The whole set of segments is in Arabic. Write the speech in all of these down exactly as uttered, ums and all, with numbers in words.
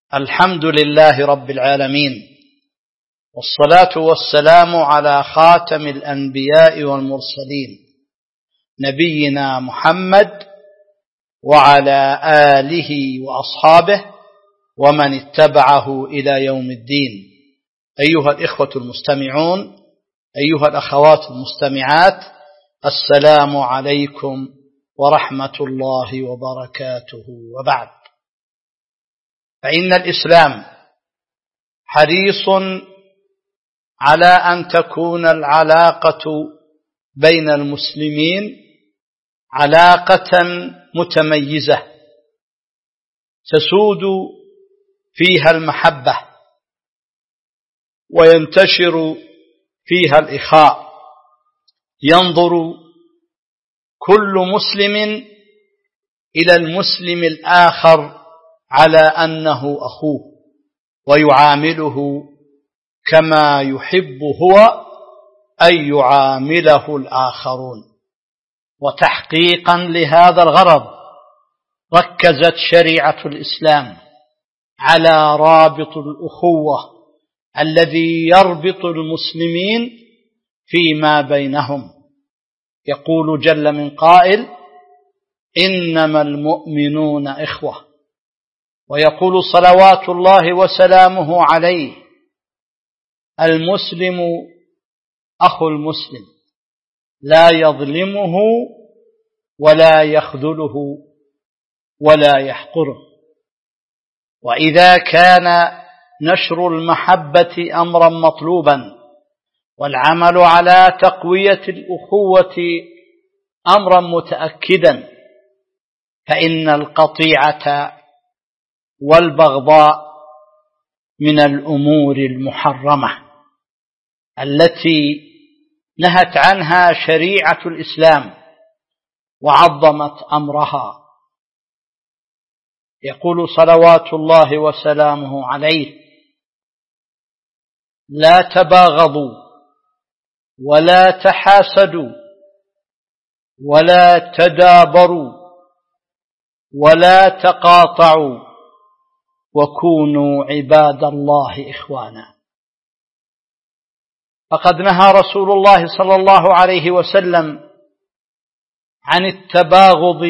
الحمد لله رب العالمين، والصلاة والسلام على خاتم الأنبياء والمرسلين نبينا محمد وعلى آله وأصحابه ومن اتبعه إلى يوم الدين. أيها الإخوة المستمعون، أيها الأخوات المستمعات، السلام عليكم ورحمة الله وبركاته. وبعد، فإن الإسلام حريص على أن تكون العلاقة بين المسلمين علاقة متميزة تسود فيها المحبة وينتشر فيها الإخاء. ينظر كل مسلم إلى المسلم الآخر على أنه أخوه، ويعامله كما يحب هو أن يعامله الآخرون. وتحقيقا لهذا الغرض ركزت شريعة الإسلام على رابط الأخوة الذي يربط المسلمين فيما بينهم. يقول جل من قائل: إنما المؤمنون إخوة. ويقول صلوات الله وسلامه عليه: المسلم أخو المسلم، لا يظلمه ولا يخذله ولا يحقره. وإذا كان نشر المحبة أمرا مطلوبا والعمل على تقوية الأخوة أمرا متأكدا، فإن القطيعة والبغضاء من الأمور المحرمة التي نهت عنها شريعة الإسلام وعظمت أمرها. يقول صلوات الله وسلامه عليه: لا تباغضوا ولا تحاسدوا ولا تدابروا ولا تقاطعوا وكونوا عباد الله إخوانا. فقد نهى رسول الله صلى الله عليه وسلم عن التباغض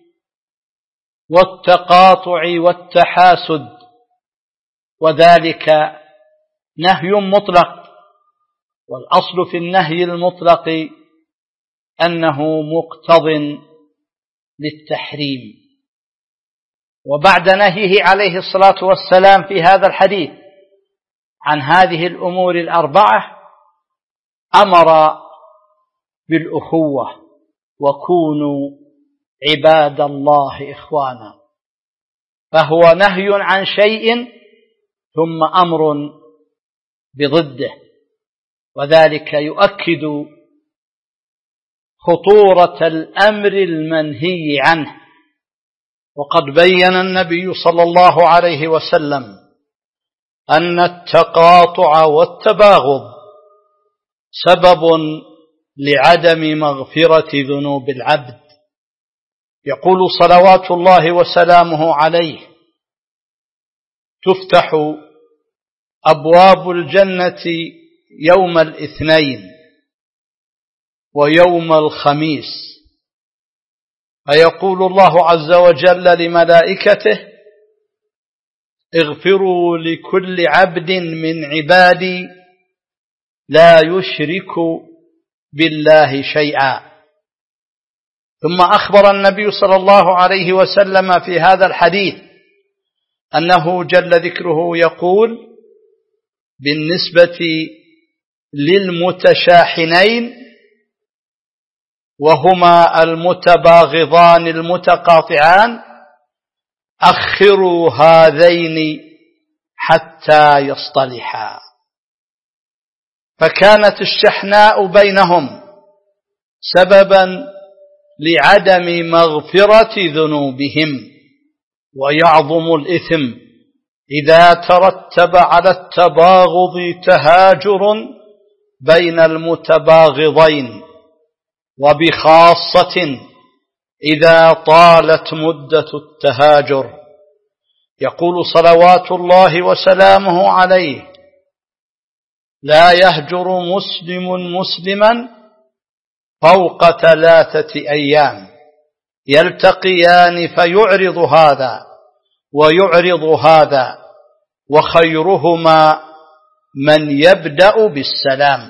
والتقاطع والتحاسد، وذلك نهي مطلق، والأصل في النهي المطلق أنه مقتض للتحريم. وبعد نهيه عليه الصلاة والسلام في هذا الحديث عن هذه الأمور الأربعة أمر بالأخوة: وكونوا عباد الله إخوانا. فهو نهي عن شيء ثم أمر بضده، وذلك يؤكد خطورة الأمر المنهي عنه. وقد بين النبي صلى الله عليه وسلم أن التقاطع والتباغض سبب لعدم مغفرة ذنوب العبد. يقول صلوات الله وسلامه عليه: تفتح أبواب الجنة يوم الاثنين ويوم الخميس، فيقول الله عز وجل لملائكته: اغفروا لكل عبد من عبادي لا يشرك بالله شيئا. ثم أخبر النبي صلى الله عليه وسلم في هذا الحديث أنه جل ذكره يقول بالنسبة للمتشاحنين وهما المتباغضان المتقاطعان: أخروا هذين حتى يصطلحا. فكانت الشحناء بينهم سببا لعدم مغفرة ذنوبهم، ويعظم الإثم إذا ترتب على التباغض تهاجر بين المتباغضين، وبخاصة إذا طالت مدة التهاجر. يقول صلوات الله وسلامه عليه: لا يهجر مسلم مسلما فوق ثلاثة أيام يلتقيان فيعرض هذا ويعرض هذا وخيرهما من يبدأ بالسلام.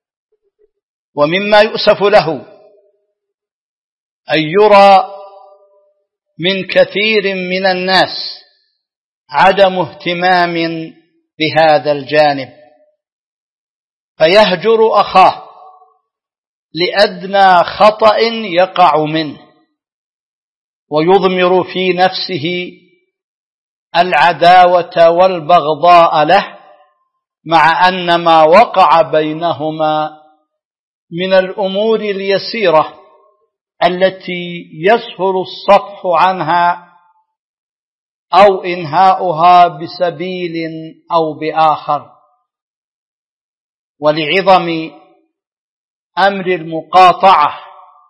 ومما يؤسف له أن يرى من كثير من الناس عدم اهتمام بهذا الجانب، فيهجر أخاه لأدنى خطأ يقع منه ويضمر في نفسه العداوة والبغضاء له، مع أن ما وقع بينهما من الأمور اليسيرة التي يسهل الصفح عنها أو إنهاؤها بسبيل أو بآخر. ولعظم أمر المقاطعة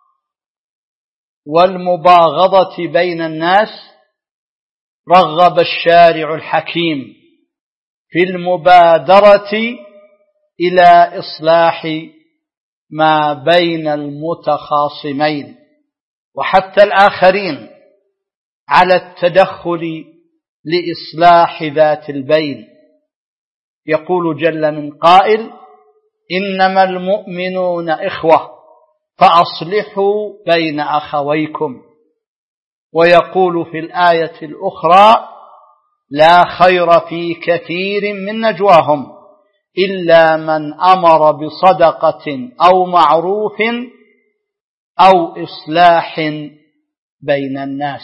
والمباغضة بين الناس رغب الشارع الحكيم في المبادرة إلى إصلاح ما بين المتخاصمين وحتى الآخرين، على التدخل لإصلاح ذات البين. يقول جل من قائل: إنما المؤمنون إخوة فأصلحوا بين أخويكم. ويقول في الآية الأخرى: لا خير في كثير من نجواهم إلا من أمر بصدقة أو معروف أو إصلاح بين الناس.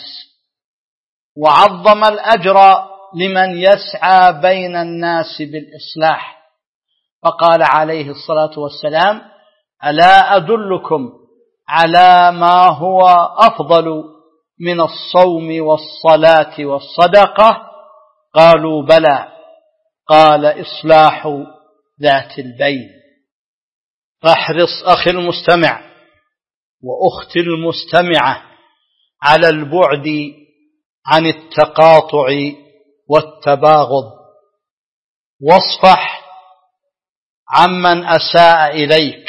وعظم الأجر لمن يسعى بين الناس بالإصلاح، فقال عليه الصلاة والسلام: ألا أدلكم على ما هو أفضل من الصوم والصلاة والصدقة؟ قالوا بلى. قال: إصلاح ذات البين. فاحرص أخي المستمع وأختي المستمعة على البعد عن التقاطع والتباغض، واصفح عمن أساء إليك،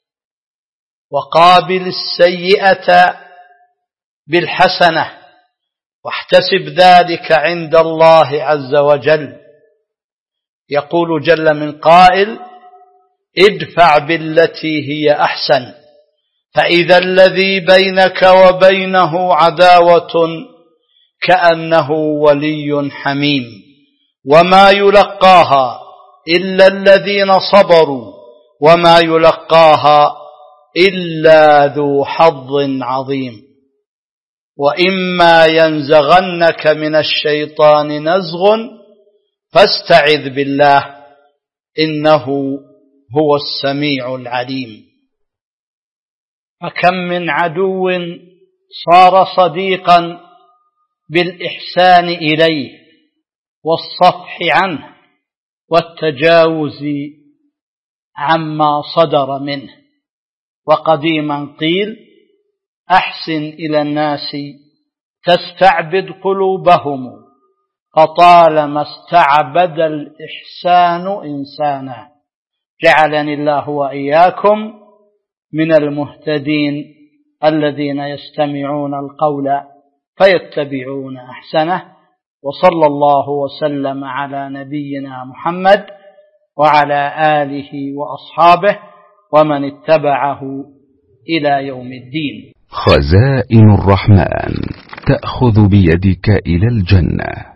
وقابل السيئة بالحسنة، واحتسب ذلك عند الله عز وجل. يقول جل من قائل: ادفع بالتي هي أحسن فإذا الذي بينك وبينه عداوة كأنه ولي حميم، وما يلقاها إلا الذين صبروا وما يلقاها إلا ذو حظ عظيم. وإما ينزغنك من الشيطان نزغ فاستعذ بالله إنه هو السميع العليم. فكم من عدو صار صديقا بالإحسان إليه والصفح عنه والتجاوز عما صدر منه. وقديما قيل: أحسن إلى الناس تستعبد قلوبهم، فطالما استعبد الإحسان إنسانا. جعلني الله وإياكم من المهتدين الذين يستمعون القول فيتبعون أحسنه. وصلى الله وسلم على نبينا محمد وعلى آله وأصحابه ومن اتبعه إلى يوم الدين. خزائن الرحمن تأخذ بيدك إلى الجنة.